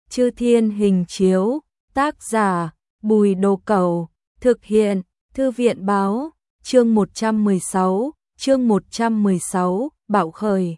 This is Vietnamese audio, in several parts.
Chư Thiên Hình Chiếu, tác giả Bùi Đồ Cẩu, thực hiện Thư viện Báo, chương 116, bạo khởi.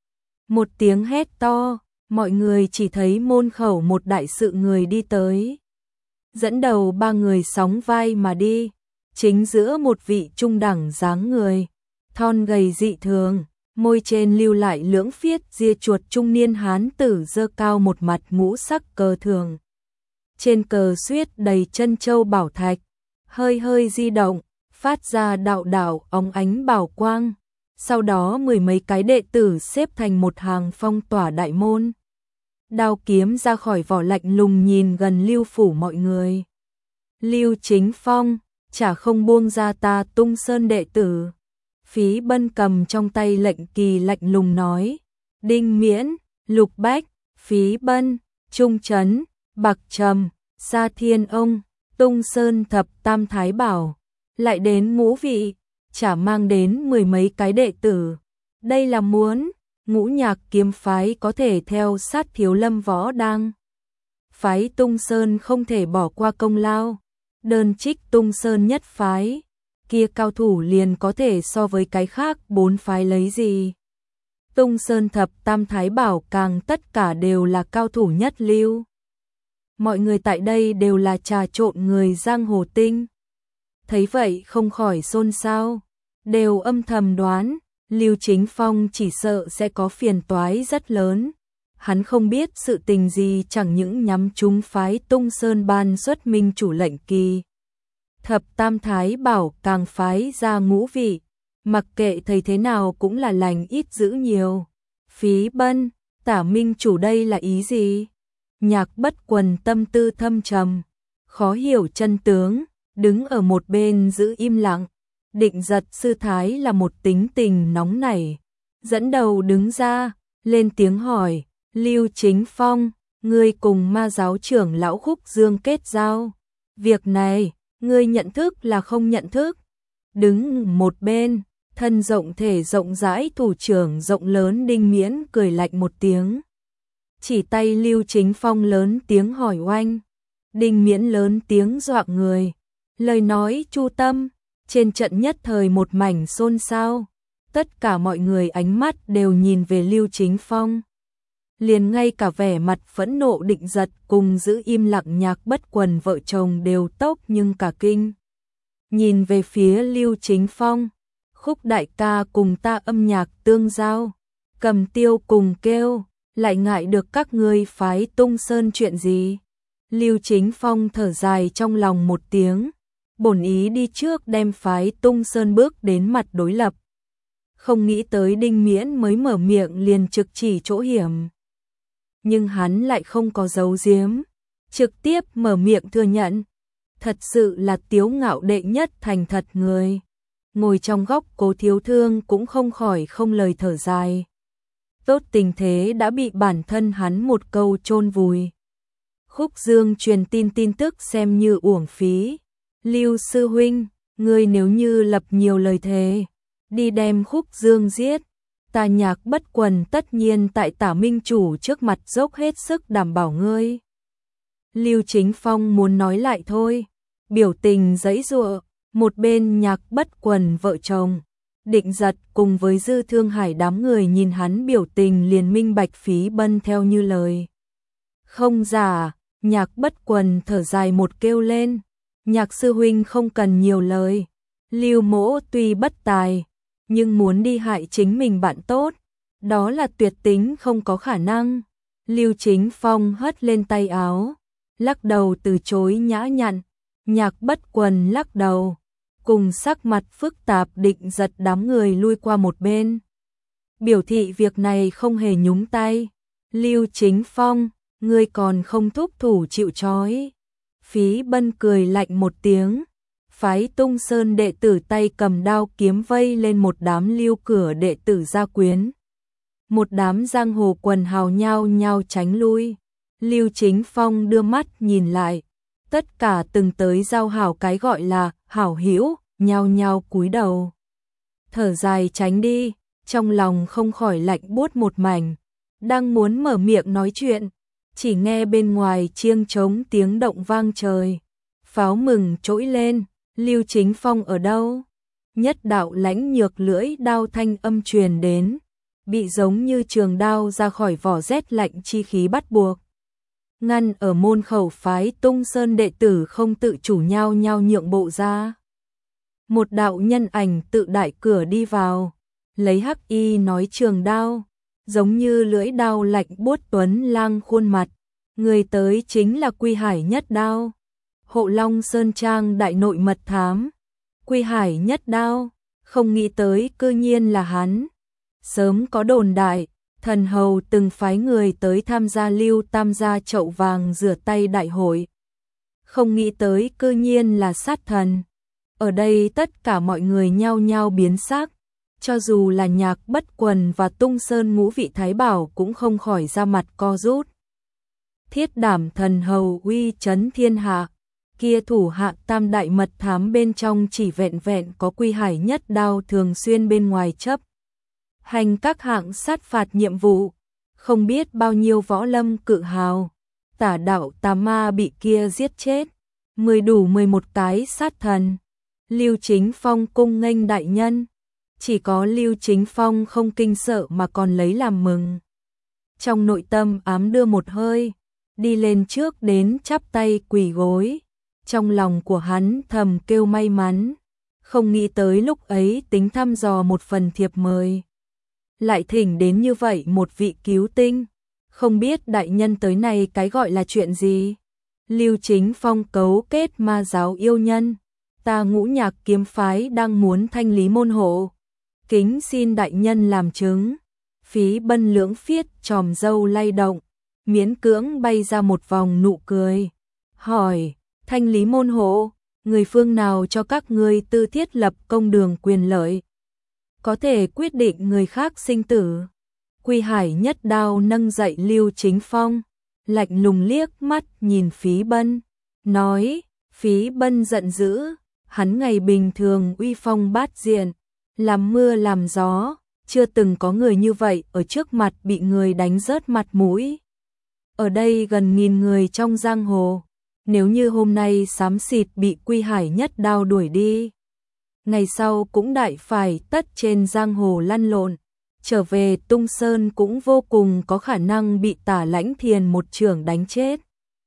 Một tiếng hét to, mọi người chỉ thấy môn khẩu một đại sự người đi tới. Dẫn đầu ba người sóng vai mà đi, chính giữa một vị trung đẳng dáng người, thon gầy dị thường, môi trên lưu lại lưỡng phiết ria chuột trung niên hán tử giơ cao một mặt ngũ sắc cờ thường. Trên cờ xuyết đầy chân châu bảo thạch, hơi hơi di động, phát ra đạo đạo óng ánh bảo quang. Sau đó mười mấy cái đệ tử xếp thành một hàng phong tỏa đại môn. Đao kiếm ra khỏi vỏ lạnh lùng nhìn gần Lưu phủ mọi người. Lưu Chính Phong, chả không buông ra ta Tung Sơn đệ tử. Phí Bân cầm trong tay lệnh kỳ lạnh lùng nói. Đinh Miễn, Lục Bách, Phí Bân, Trung Trấn, Bạc Trầm, Sa Thiên Ông, Tung Sơn thập tam thái bảo. Lại đến ngũ vị, chả mang đến mười mấy cái đệ tử. Đây là muốn Ngũ Nhạc kiếm phái có thể theo sát Thiếu Lâm Võ Đang. Phái Tung Sơn không thể bỏ qua công lao. Đơn trích Tung Sơn nhất phái, kia cao thủ liền có thể so với cái khác bốn phái lấy gì. Tung Sơn thập tam thái bảo càng tất cả đều là cao thủ nhất lưu. Mọi người tại đây đều là trà trộn người giang hồ tinh. Thấy vậy không khỏi xôn xao, đều âm thầm đoán, Lưu Chính Phong chỉ sợ sẽ có phiền toái rất lớn. Hắn không biết sự tình gì chẳng những nhắm trúng phái Tung Sơn ban xuất minh chủ lệnh kỳ. Thập tam thái bảo càng phái ra ngũ vị, mặc kệ thầy thế nào cũng là lành ít dữ nhiều. Phí Bân, Tả minh chủ đây là ý gì? Nhạc Bất Quần tâm tư thâm trầm, khó hiểu chân tướng, đứng ở một bên giữ im lặng. Định Giật sư thái là một tính tình nóng nảy, dẫn đầu đứng ra, lên tiếng hỏi, Lưu Chính Phong, ngươi cùng ma giáo trưởng lão Khúc Dương kết giao. Việc này, ngươi nhận thức là không nhận thức? Đứng một bên, thân rộng thể rộng rãi thủ trưởng rộng lớn Đinh Miễn cười lạnh một tiếng. Chỉ tay Lưu Chính Phong lớn tiếng hỏi oanh. Đinh Miễn lớn tiếng dọa người. Lời nói chu tâm, trên trận nhất thời một mảnh xôn xao. Tất cả mọi người ánh mắt đều nhìn về Lưu Chính Phong. Liền ngay cả vẻ mặt phẫn nộ Định Giật cùng giữ im lặng Nhạc Bất Quần vợ chồng đều tốc nhưng cả kinh. Nhìn về phía Lưu Chính Phong, Khúc đại ca cùng ta âm nhạc tương giao, Cầm Tiêu cùng kêu, lại ngại được các ngươi phái Tung Sơn chuyện gì. Lưu Chính Phong thở dài trong lòng một tiếng, bổn ý đi trước đem phái Tung Sơn bước đến mặt đối lập. Không nghĩ tới Đinh Miễn mới mở miệng liền trực chỉ chỗ hiểm. Nhưng hắn lại không có giấu giếm, trực tiếp mở miệng thừa nhận. Thật sự là tiếu ngạo đệ nhất thành thật người. Ngồi trong góc Cố Thiếu Thương cũng không khỏi không lời thở dài. Tốt tình thế đã bị bản thân hắn một câu chôn vùi. Khúc Dương truyền tin tức xem như uổng phí. Lưu sư huynh, ngươi nếu như lập nhiều lời thề, đi đem Khúc Dương giết, ta Nhạc Bất Quần tất nhiên tại Tả minh chủ trước mặt dốc hết sức đảm bảo ngươi. Lưu Chính Phong muốn nói lại thôi, biểu tình giãy giụa, một bên Nhạc Bất Quần vợ chồng, Định Giật cùng với Dư Thương Hải đám người nhìn hắn biểu tình liền minh bạch Phí Bân theo như lời. Không giả, Nhạc Bất Quần thở dài một kêu lên, Nhạc sư huynh không cần nhiều lời, Lưu mỗ tuy bất tài, nhưng muốn đi hại chính mình bạn tốt, đó là tuyệt tính không có khả năng. Lưu Chính Phong hất lên tay áo, lắc đầu từ chối nhã nhặn. Nhạc Bất Quần lắc đầu, cùng sắc mặt phức tạp Định Giật đám người lui qua một bên, biểu thị việc này không hề nhúng tay. Lưu Chính Phong, ngươi còn không thúc thủ chịu trói. Phí Bân cười lạnh một tiếng, phái Tung Sơn đệ tử tay cầm đao kiếm vây lên một đám Lưu cửa đệ tử gia quyến. Một đám giang hồ quần hào nhao nhao tránh lui. Lưu Chính Phong đưa mắt nhìn lại, tất cả từng tới giao hảo cái gọi là hảo hữu, nhao nhao cúi đầu. Thở dài tránh đi, trong lòng không khỏi lạnh buốt một mảnh, đang muốn mở miệng nói chuyện, Chỉ nghe bên ngoài chiêng trống tiếng động vang trời, pháo mừng trỗi lên, Lưu Chính Phong ở đâu? Nhất đạo lãnh nhược lưỡi đao thanh âm truyền đến, bị giống như trường đao ra khỏi vỏ rét lạnh chi khí bắt buộc. Ngăn ở môn khẩu phái Tung Sơn đệ tử không tự chủ nhau nhau nhượng bộ ra. Một đạo nhân ảnh tự đại cửa đi vào, lấy hắc y nói trường đao, giống như lưỡi đao lạnh buốt tuấn lang khuôn mặt, người tới chính là Quy Hải Nhất Đao, Hộ Long Sơn Trang đại nội mật thám. Quy Hải Nhất Đao, không nghĩ tới cư nhiên là hắn. Sớm có đồn đại, thần hầu từng phái người tới tham gia Lưu Tam gia chậu vàng rửa tay đại hội. Không nghĩ tới cư nhiên là sát thần. Ở đây tất cả mọi người nhao nhao biến sắc, cho dù là Nhạc Bất Quần và Tung Sơn Ngũ Vị Thái Bảo cũng không khỏi ra mặt co rút. Thiết Đảm thần hầu uy chấn thiên hạ, kia thủ hạ tam đại mật thám bên trong chỉ vẹn vẹn có Quy Hải Nhất Đao thường xuyên bên ngoài chấp hành các hạng sát phạt nhiệm vụ, không biết bao nhiêu võ lâm cự hào, tả đạo tà ma bị kia giết chết, 11 cái sát thần. Lưu Chính Phong cung nghênh đại nhân, chỉ có Lưu Chính Phong không kinh sợ mà còn lấy làm mừng. Trong nội tâm ám đưa một hơi, đi lên trước đến chắp tay quỳ gối, trong lòng của hắn thầm kêu may mắn, không nghĩ tới lúc ấy tính thăm dò một phần thiệp mời. Lại thỉnh đến như vậy một vị cứu tinh, không biết đại nhân tới này cái gọi là chuyện gì. Lưu Chính Phong cấu kết ma giáo yêu nhân, ta Ngũ Nhạc kiếm phái đang muốn thanh lý môn hộ, kính xin đại nhân làm chứng. Phí Bân lưỡng phiết tròm râu lay động, miễn cưỡng bay ra một vòng nụ cười, hỏi, thanh lý môn hộ, người phương nào cho các ngươi tư thiết lập công đường quyền lợi, có thể quyết định người khác sinh tử. Quy Hải Nhất Đao nâng dậy Lưu Chính Phong, lạnh lùng liếc mắt nhìn Phí Bân, nói. Phí Bân giận dữ, hắn ngày bình thường uy phong bát diện, làm mưa làm gió, chưa từng có người như vậy ở trước mặt bị người đánh rớt mặt mũi. Ở đây gần 1000 người trong giang hồ, nếu như hôm nay xám xịt bị Quy Hải Nhất Đao đuổi đi, ngày sau cũng đại phải tất trên giang hồ lăn lộn, trở về Tung Sơn cũng vô cùng có khả năng bị Tả Lãnh Thiền một chưởng đánh chết.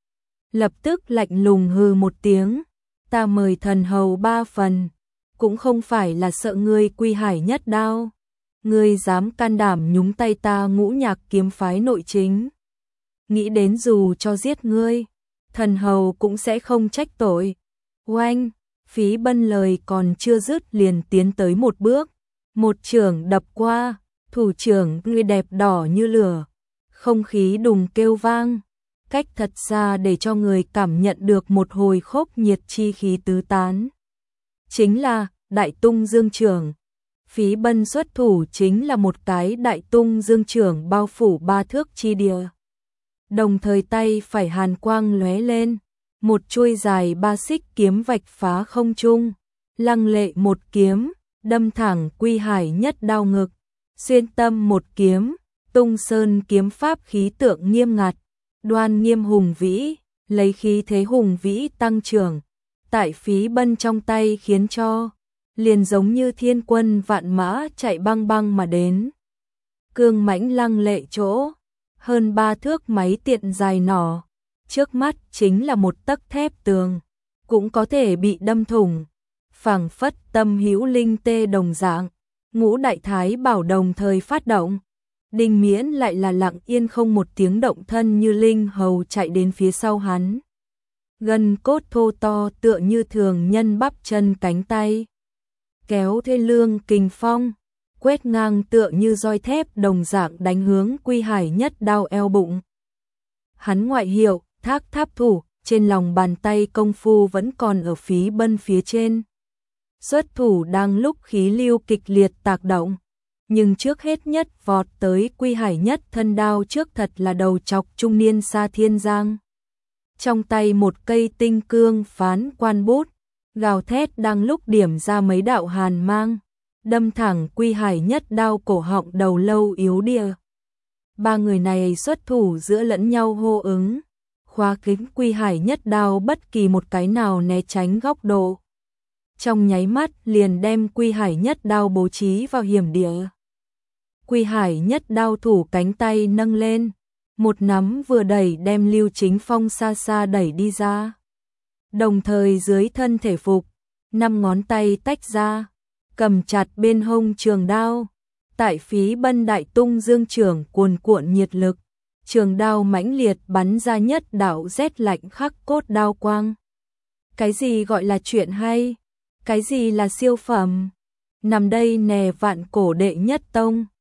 Lập tức lạnh lùng hừ một tiếng, ta mời thần hầu 3 phần, cũng không phải là sợ ngươi Quy Hải Nhất Đao, ngươi dám can đảm nhúng tay ta Ngũ Nhạc kiếm phái nội chính, nghĩ đến dù cho giết ngươi, thần hầu cũng sẽ không trách tội. Oanh, Phí Bân lời còn chưa dứt liền tiến tới một bước, một chưởng đập qua, thủ trưởng người đẹp đỏ như lửa, không khí đùng kêu vang, cách thật xa để cho người cảm nhận được một hồi khốc nhiệt chi khí tứ tán. Chính là Đại Tung Dương Chưởng. Phí Bân xuất thủ chính là một cái Đại Tung Dương Chưởng bao phủ 3 thước chi địa. Đồng thời tay phải hàn quang lóe lên, một chuôi dài 3 xích kiếm vạch phá không trung, lăng lệ một kiếm, đâm thẳng Quy Hải Nhất Đao ngực, xuyên tâm một kiếm, Tung Sơn kiếm pháp khí tượng nghiêm ngặt, đoan nghiêm hùng vĩ, lấy khí thế hùng vĩ tăng trưởng, tại Phí Bân trong tay khiến cho liền giống như thiên quân vạn mã chạy băng băng mà đến. Cương mãnh lăng lệ chỗ, hơn 3 thước máy tiện dài nỏ, trước mắt chính là một tấc thép tường, cũng có thể bị đâm thủng, phảng phất tâm hữu linh tê đồng dạng. Ngũ Đại Thái Bảo đồng thời phát động, Đinh Miễn lại là lặng yên không một tiếng động thân như linh hầu chạy đến phía sau hắn. Gân cốt thô to tựa như thường nhân bắp chân cánh tay, kéo thê lương kình phong, quét ngang tựa như roi thép đồng dạng đánh hướng Quy Hải Nhất Đao eo bụng. Hắn ngoại hiệu Thác Tháp Thủ, trên lòng bàn tay công phu vẫn còn ở Phí Bân phía trên. Xuất thủ đang lúc khí lưu kịch liệt tác động, nhưng trước hết nhất vọt tới Quy Hải Nhất thân đao trước thật là đầu chọc trung niên Sa Thiên Giang. Trong tay một cây tinh cương phán quan bút, gào thét đang lúc điểm ra mấy đạo hàn mang, đâm thẳng Quy Hải Nhất Đao cổ họng đầu lâu yếu địa. ba người này xuất thủ giữa lẫn nhau hô ứng, khóa kính Quy Hải Nhất Đao bất kỳ một cái nào né tránh góc độ. Trong nháy mắt liền đem Quy Hải Nhất Đao bố trí vào hiểm địa. Quy Hải Nhất Đao thủ cánh tay nâng lên, một nắm vừa đẩy đem Lưu Chính Phong xa xa đẩy đi ra. Đồng thời dưới thân thể phục, 5 ngón tay tách ra, cầm chặt bên hông trường đao. Tại phí bân đại tung dương trường cuồn cuộn nhiệt lực, trường đao mãnh liệt bắn ra nhất đạo rét lạnh khắc cốt đao quang. Cái gì gọi là chuyện hay? Cái gì là siêu phẩm? Nằm đây nè vạn cổ đệ nhất tông.